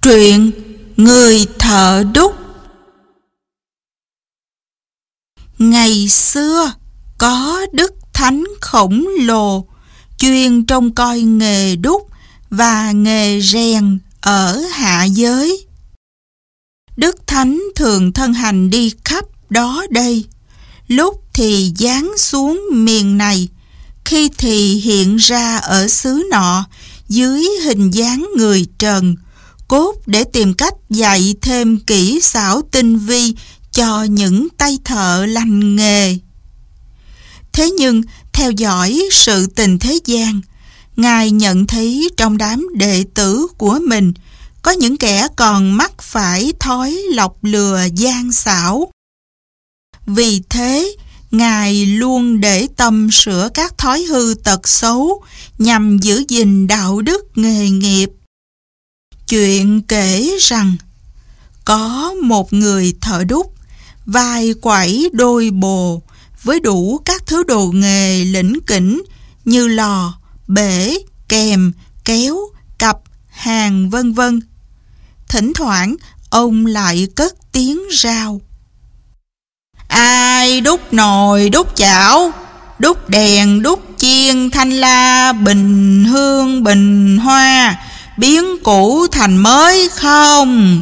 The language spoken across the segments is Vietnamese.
Truyện Người thợ đúc. Ngày xưa có đức thánh khổng lồ chuyên trông coi nghề đúc và nghề rèn ở hạ giới. Đức thánh thường thân hành đi khắp đó đây, lúc thì giáng xuống miền này, khi thì hiện ra ở xứ nọ dưới hình dáng người trần, cốt để tìm cách dạy thêm kỹ xảo tinh vi cho những tay thợ lành nghề. Thế nhưng, theo dõi sự tình thế gian, Ngài nhận thấy trong đám đệ tử của mình có những kẻ còn mắc phải thói lọc lừa gian xảo. Vì thế, Ngài luôn để tâm sửa các thói hư tật xấu nhằm giữ gìn đạo đức nghề nghiệp. Chuyện kể rằng, có một người thợ đúc, vai quẩy đôi bồ với đủ các thứ đồ nghề lỉnh kỉnh như lò, bể, kèm, kéo, cặp, hàng vân vân. Thỉnh thoảng, ông lại cất tiếng rao: "Ai đúc nồi, đúc chảo, đúc đèn, đúc chiên, thanh la, bình hương, bình hoa, biến cũ thành mới không?"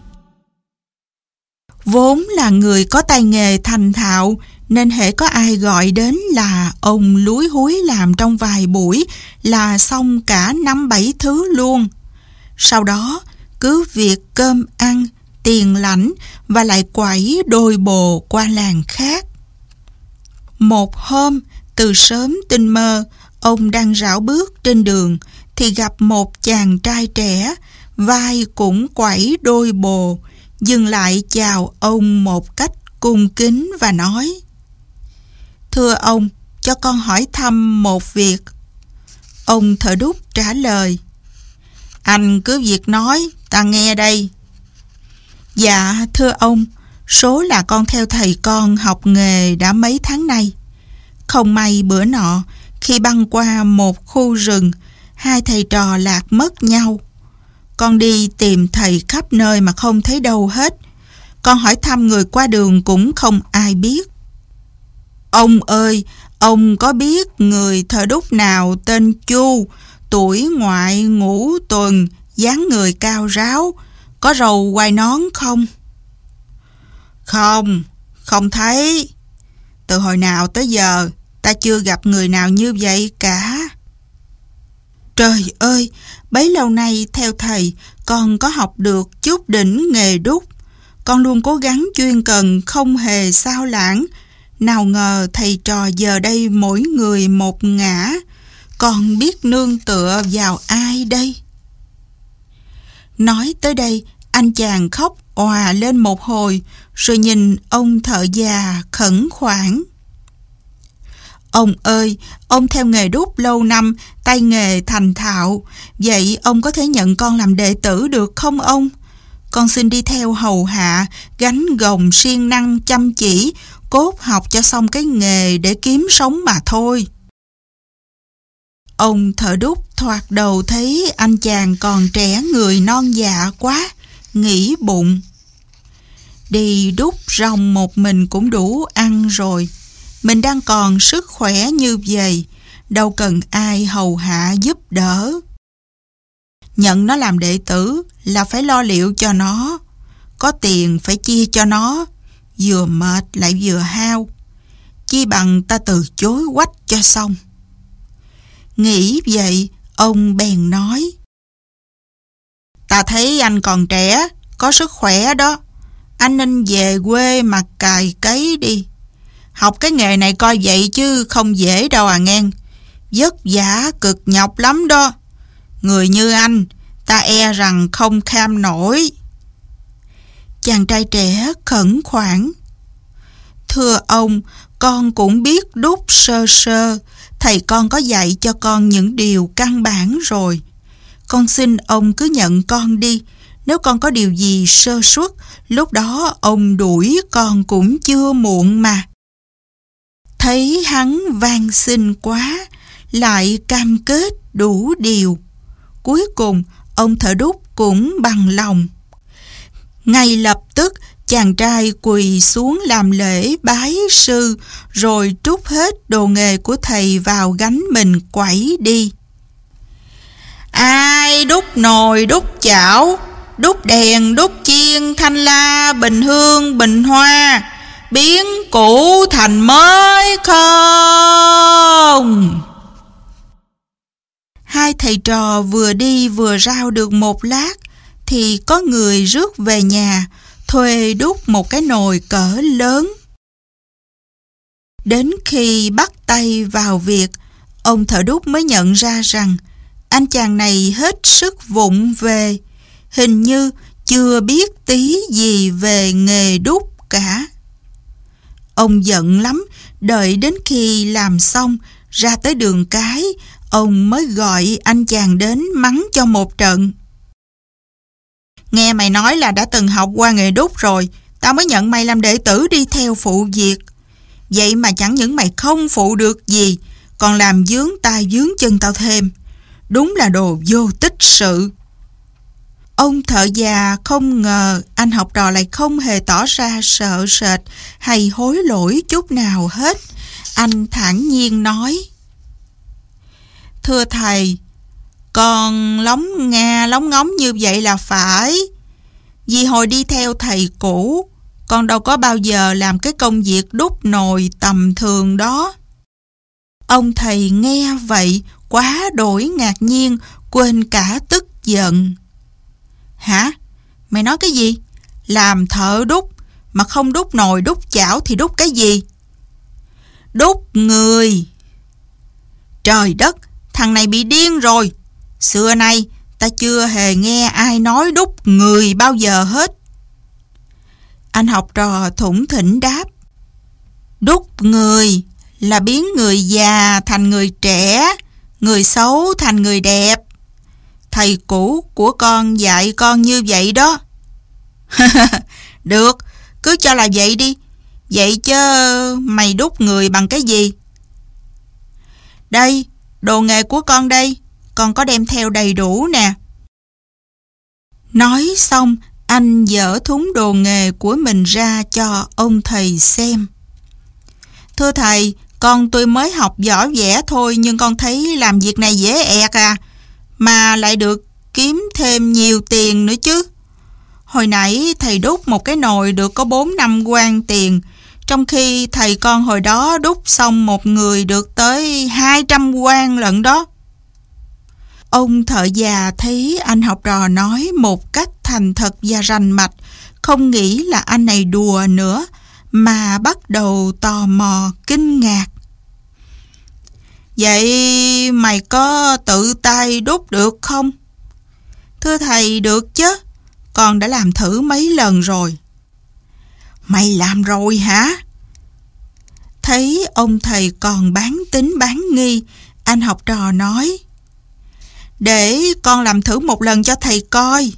Vốn là người có tay nghề thành thạo, nên hễ có ai gọi đến là ông lúi húi làm trong vài buổi là xong cả 5-7 thứ luôn. Sau đó, cứ việc cơm ăn, tiền lãnh và lại quẩy đôi bồ qua làng khác. Một hôm, từ sớm tinh mơ, ông đang rảo bước trên đường thì gặp một chàng trai trẻ, vai cũng quẩy đôi bồ, dừng lại chào ông một cách cung kính và nói: "Thưa ông, cho con hỏi thăm một việc." Ông thợ đúc trả lời: "Anh cứ việc nói, ta nghe đây." "Dạ, thưa ông, số là con theo thầy con học nghề đã mấy tháng nay. Không may bữa nọ, khi băng qua một khu rừng, hai thầy trò lạc mất nhau. Con đi tìm thầy khắp nơi mà không thấy đâu hết. Con hỏi thăm người qua đường cũng không ai biết. Ông ơi, ông có biết người thợ đúc nào tên Chu, tuổi ngoại ngũ tuần, dáng người cao ráo, có râu quai nón không?" "Không, không thấy. Từ hồi nào tới giờ, ta chưa gặp người nào như vậy cả." "Trời ơi, bấy lâu nay theo thầy, con có học được chút đỉnh nghề đúc. Con luôn cố gắng chuyên cần, không hề sao lãng. Nào ngờ thầy trò giờ đây mỗi người một ngã. Con biết nương tựa vào ai đây?" Nói tới đây, anh chàng khóc òa lên một hồi, rồi nhìn ông thợ già khẩn khoản: "Ông ơi, ông theo nghề đúc lâu năm, tay nghề thành thạo, vậy ông có thể nhận con làm đệ tử được không ông? Con xin đi theo hầu hạ, gánh gồng siêng năng chăm chỉ, cốt học cho xong cái nghề để kiếm sống mà thôi." Ông thợ đúc thoạt đầu thấy anh chàng còn trẻ người non dạ quá, nghĩ bụng: đi đúc ròng một mình cũng đủ ăn rồi. Mình đang còn sức khỏe như vậy, đâu cần ai hầu hạ giúp đỡ. Nhận nó làm đệ tử là phải lo liệu cho nó, có tiền phải chia cho nó, vừa mệt lại vừa hao. Chi bằng ta từ chối quách cho xong. Nghĩ vậy, ông bèn nói: "Ta thấy anh còn trẻ, có sức khỏe đó. Anh nên về quê mà cày cấy đi. Học cái nghề này coi vậy chứ không dễ đâu à nghe. Vất vả cực nhọc lắm đó. Người như anh, ta e rằng không kham nổi." Chàng trai trẻ khẩn khoản: "Thưa ông, con cũng biết đúc sơ sơ. Thầy con có dạy cho con những điều căn bản rồi. Con xin ông cứ nhận con đi. Nếu con có điều gì sơ suất, lúc đó ông đuổi con cũng chưa muộn mà." Thấy hắn van xin quá, lại cam kết đủ điều. Cuối cùng, ông thợ đúc cũng bằng lòng. Ngay lập tức, chàng trai quỳ xuống làm lễ bái sư, rồi trút hết đồ nghề của thầy vào gánh mình quẩy đi. Ai đúc nồi, đúc chảo, đúc đèn, đúc chiên, thanh la, bình hương, bình hoa, biến cũ thành mới không? Hai thầy trò vừa đi vừa rao được một lát, thì có người rước về nhà, thuê đúc một cái nồi cỡ lớn. Đến khi bắt tay vào việc, ông thợ đúc mới nhận ra rằng anh chàng này hết sức vụng về, hình như chưa biết tí gì về nghề đúc cả. Ông giận lắm, đợi đến khi làm xong, ra tới đường cái, ông mới gọi anh chàng đến mắng cho một trận. Nghe mày nói là đã từng học qua nghề đúc rồi, tao mới nhận mày làm đệ tử đi theo phụ việc. Vậy mà chẳng những mày không phụ được gì, còn làm vướng tay vướng chân tao thêm. Đúng là đồ vô tích sự. Ông thợ già không ngờ anh học trò lại không hề tỏ ra sợ sệt hay hối lỗi chút nào hết. Anh thản nhiên nói: Thưa thầy, con lóng ngóng như vậy là phải. Vì hồi đi theo thầy cũ, con đâu có bao giờ làm cái công việc đúc nồi tầm thường đó. Ông thầy nghe vậy quá đổi ngạc nhiên, quên cả tức giận. Hả? Mày nói cái gì? Làm thợ đúc mà không đúc nồi đúc chảo thì đúc cái gì? Đúc người. Trời đất, thằng này bị điên rồi. Xưa nay ta chưa hề nghe ai nói đúc người bao giờ hết. Anh học trò thủng thỉnh đáp: Đúc người là biến người già thành người trẻ, người xấu thành người đẹp. Thầy cũ của con dạy con như vậy đó. Được, cứ cho là vậy đi. Vậy chứ mày đúc người bằng cái gì? Đây, đồ nghề của con đây, con có đem theo đầy đủ nè. Nói xong, anh dở thúng đồ nghề của mình ra cho ông thầy xem. Thưa thầy, con tôi mới học võ vẽ thôi, nhưng con thấy làm việc này dễ ẹc à, mà lại được kiếm thêm nhiều tiền nữa chứ. Hồi nãy thầy đúc một cái nồi được có 4-5 quan tiền, trong khi thầy con hồi đó đúc xong một người được tới 200 quan lận đó. Ông thợ già thấy anh học trò nói một cách thành thật và rành mạch, không nghĩ là anh này đùa nữa, mà bắt đầu tò mò kinh ngạc. Vậy mày có tự tay đúc được không? Thưa thầy, được chứ, con đã làm thử mấy lần rồi. Mày làm rồi hả? Thấy ông thầy còn bán tín bán nghi, anh học trò nói: Để con làm thử một lần cho thầy coi.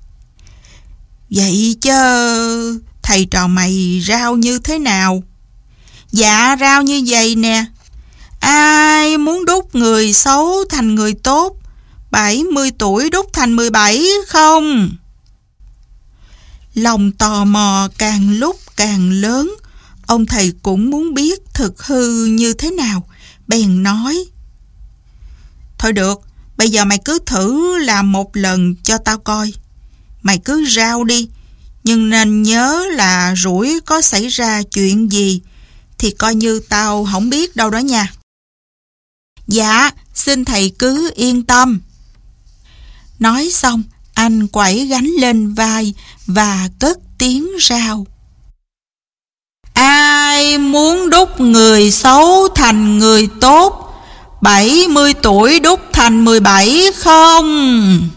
Vậy chứ thầy trò mày rao như thế nào? Dạ rao như vậy nè: Ai muốn đúc người xấu thành người tốt, 70 tuổi đúc thành 17 không? Lòng tò mò càng lúc càng lớn, ông thầy cũng muốn biết thực hư như thế nào, bèn nói: Thôi được, bây giờ mày cứ thử làm một lần cho tao coi. Mày cứ rao đi, nhưng nên nhớ là rủi có xảy ra chuyện gì thì coi như tao không biết đâu đó nha. Dạ, xin thầy cứ yên tâm. Nói xong, anh quẩy gánh lên vai và cất tiếng rao: Ai muốn đúc người xấu thành người tốt, 70 tuổi đúc thành 17 không?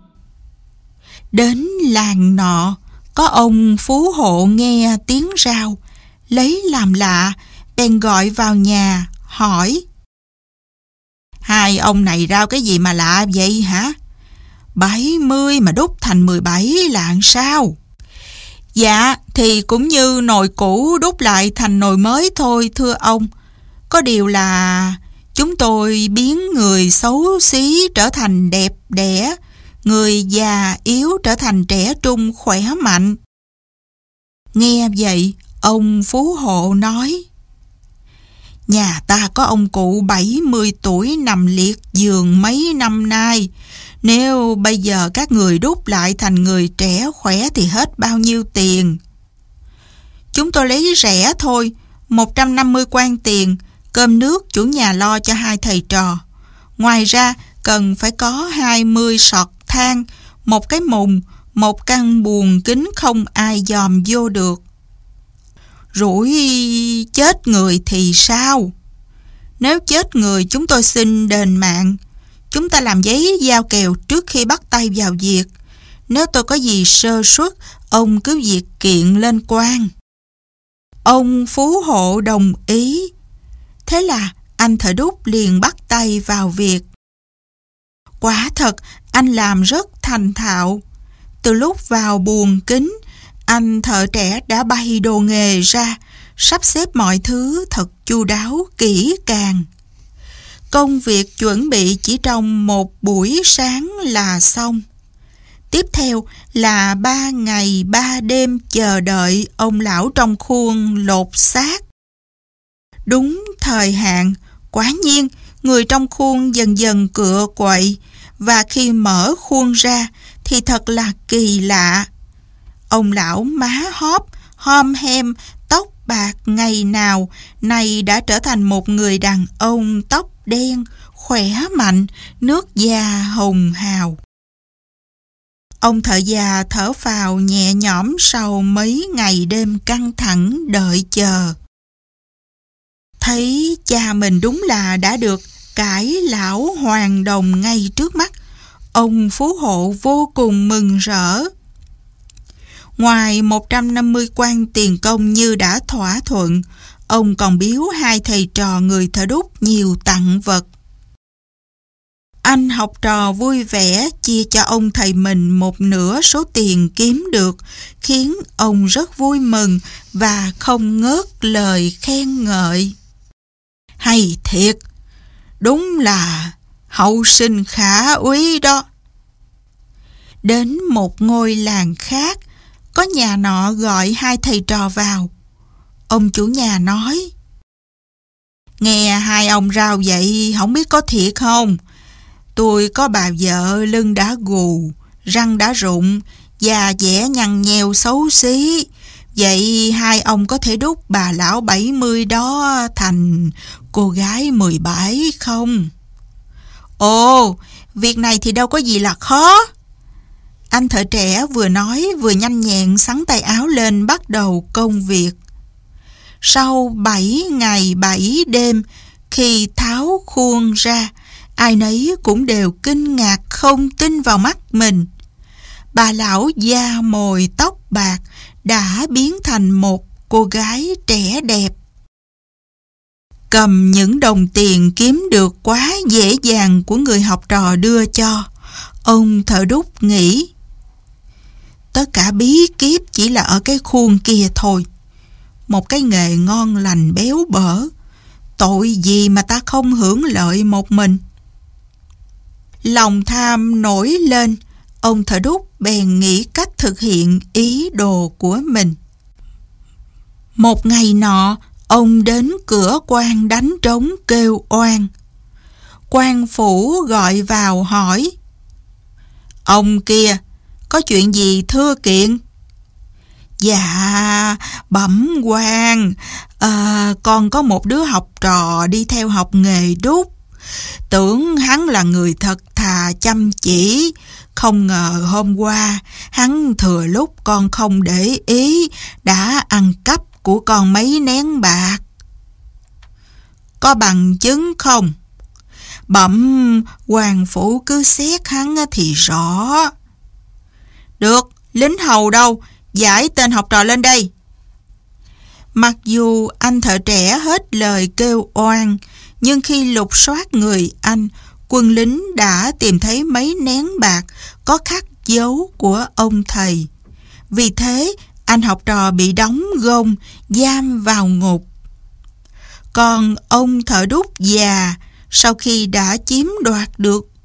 Đến làng nọ, có ông phú hộ nghe tiếng rao, lấy làm lạ, bèn gọi vào nhà, hỏi: Hai ông này rao cái gì mà lạ vậy hả? 70 mà đúc thành 17 là sao? Dạ, thì cũng như nồi cũ đúc lại thành nồi mới thôi thưa ông. Có điều là chúng tôi biến người xấu xí trở thành đẹp đẽ, người già yếu trở thành trẻ trung khỏe mạnh. Nghe vậy, ông phú hộ nói: Nhà ta có ông cụ 70 tuổi nằm liệt giường mấy năm nay. Nếu bây giờ các người đúc lại thành người trẻ khỏe thì hết bao nhiêu tiền? Chúng tôi lấy rẻ thôi, 150 quan tiền, cơm nước chủ nhà lo cho 2 thầy trò. Ngoài ra cần phải có 20 sọt than, 1 cái mùng, 1 căn buồng kính không ai dòm vô được. Rủi chết người thì sao? Nếu chết người chúng tôi xin đền mạng. Chúng ta làm giấy giao kèo trước khi bắt tay vào việc. Nếu tôi có gì sơ suất, ông cứ việc kiện lên quan. Ông phú hộ đồng ý. Thế là anh thợ đúc liền bắt tay vào việc. Quả thật, anh làm rất thành thạo. Từ lúc vào buồng kính, anh thợ trẻ đã bày đồ nghề ra, sắp xếp mọi thứ thật chu đáo kỹ càng. Công việc chuẩn bị chỉ trong 1 buổi sáng là xong. Tiếp theo là 3 ngày 3 đêm chờ đợi ông lão trong khuôn lột xác. Đúng thời hạn, quả nhiên người trong khuôn dần dần cựa quậy, và khi mở khuôn ra thì thật là kỳ lạ. Ông lão má hóp, hom hem, tóc bạc ngày nào nay đã trở thành một người đàn ông tóc đen, khỏe mạnh, nước da hồng hào. Ông thợ già thở phào nhẹ nhõm sau mấy ngày đêm căng thẳng đợi chờ. Thấy cha mình đúng là đã được cải lão hoàn đồng ngay trước mắt, ông phú hộ vô cùng mừng rỡ. Ngoài 150 quan tiền công như đã thỏa thuận, ông còn biếu 2 thầy trò người thợ đúc nhiều tặng vật. Anh học trò vui vẻ chia cho ông thầy mình 1/2 số tiền kiếm được, khiến ông rất vui mừng và không ngớt lời khen ngợi. Hay thiệt, đúng là hậu sinh khả úy đó. Đến một ngôi làng khác, có nhà nọ gọi 2 thầy trò vào. Ông chủ nhà nói: Nghe 2 ông rao vậy không biết có thiệt không? Tôi có bà vợ lưng đã gù, răng đã rụng, da dẻ nhăn nheo xấu xí. Vậy 2 ông có thể đúc bà lão 70 đó thành cô gái 17 không? Ồ, việc này thì đâu có gì là khó. Anh thợ trẻ vừa nói vừa nhanh nhẹn xắn tay áo lên bắt đầu công việc. Sau 7 ngày 7 đêm, khi tháo khuôn ra, ai nấy cũng đều kinh ngạc không tin vào mắt mình. Bà lão da mồi tóc bạc đã biến thành một cô gái trẻ đẹp. Cầm những đồng tiền kiếm được quá dễ dàng của người học trò đưa cho, ông thợ đúc nghĩ: Tất cả bí kíp chỉ là ở cái khuôn kia thôi. Một cái nghề ngon lành béo bở, tội gì mà ta không hưởng lợi một mình. Lòng tham nổi lên, ông thợ đúc bèn nghĩ cách thực hiện ý đồ của mình. Một ngày nọ, ông đến cửa quan đánh trống kêu oan. Quan phủ gọi vào hỏi: Ông kia, có chuyện gì thưa kiện? Dạ, bẩm quan, con có một đứa học trò đi theo học nghề đúc. Tưởng hắn là người thật thà chăm chỉ, không ngờ hôm qua hắn thừa lúc con không để ý đã ăn cắp của con mấy nén bạc. Có bằng chứng không? Bẩm quan phủ cứ xét hắn thì rõ. Được, lính hầu đâu? Giải tên học trò lên đây. Mặc dù anh thợ trẻ hết lời kêu oan, nhưng khi lục soát người anh, quân lính đã tìm thấy mấy nén bạc có khắc dấu của ông thầy. Vì thế, anh học trò bị đóng gông, giam vào ngục. Còn ông thợ đúc già, sau khi đã chiếm đoạt được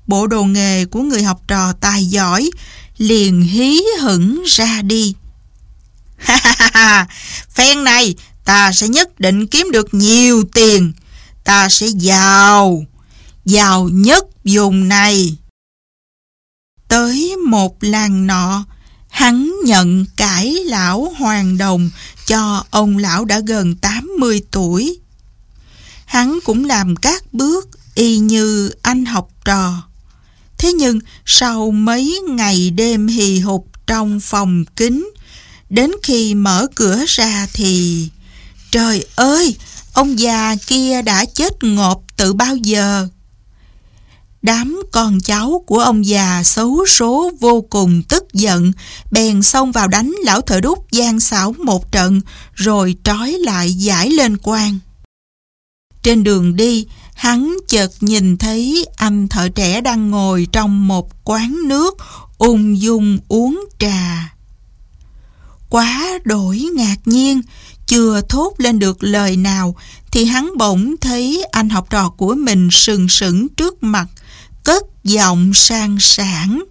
bộ đồ nghề của người học trò tài giỏi, liền hí hửng ra đi. Ha ha ha, phen này ta sẽ nhất định kiếm được nhiều tiền, ta sẽ giàu nhất vùng này. Tới một làng nọ, hắn nhận cải lão hoàng đồng cho ông lão đã gần 80 tuổi. Hắn cũng làm các bước y như anh học trò. Thế nhưng sau mấy ngày đêm hì hục trong phòng kín, đến khi mở cửa ra thì... Trời ơi! Ông già kia đã chết ngộp từ bao giờ. Đám con cháu của ông già xấu số vô cùng tức giận, bèn xông vào đánh lão thợ đúc gian xảo một trận, rồi trói lại giải lên quan. Trên đường đi, hắn chợt nhìn thấy anh thợ trẻ đang ngồi trong một quán nước, ung dung uống trà. Quá đổi ngạc nhiên, chưa thốt lên được lời nào, thì hắn bỗng thấy anh học trò của mình sừng sững trước mặt, cất giọng sang sảng.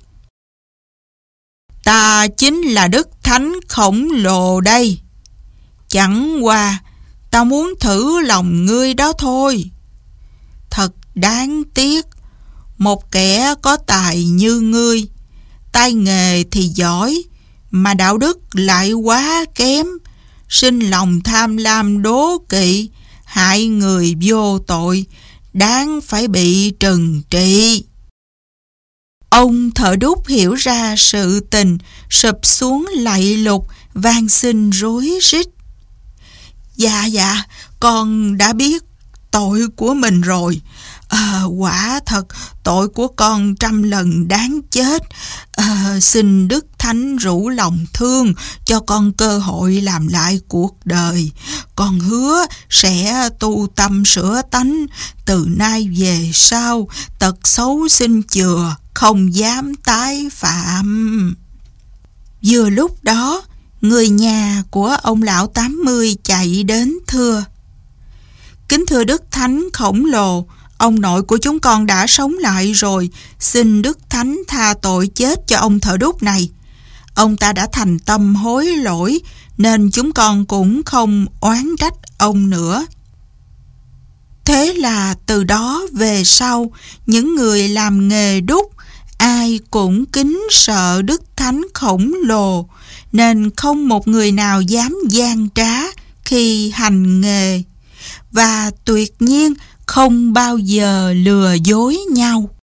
Ta chính là Đức Thánh khổng lồ đây. Chẳng qua, ta muốn thử lòng ngươi đó thôi. Thật đáng tiếc, một kẻ có tài như ngươi, tay nghề thì giỏi, mà đạo đức lại quá kém, sinh lòng tham lam đố kỵ, hại người vô tội, đáng phải bị trừng trị. Ông thợ đúc hiểu ra sự tình, sụp xuống lạy lục, van xin rối rít. Dạ, con đã biết tội của mình rồi. Quả thật, tội của con 100 lần đáng chết. Xin Đức Thánh rủ lòng thương, cho con cơ hội làm lại cuộc đời. Con hứa sẽ tu tâm sửa tánh, từ nay về sau, tật xấu xin chừa, không dám tái phạm. Vừa lúc đó, người nhà của ông lão 80 chạy đến thưa: Kính thưa Đức Thánh khổng lồ, ông nội của chúng con đã sống lại rồi, xin Đức Thánh tha tội chết cho ông thợ đúc này. Ông ta đã thành tâm hối lỗi, nên chúng con cũng không oán trách ông nữa. Thế là từ đó về sau, những người làm nghề đúc, ai cũng kính sợ Đức Thánh khổng lồ, nên không một người nào dám gian trá khi hành nghề, và tuyệt nhiên không bao giờ lừa dối nhau.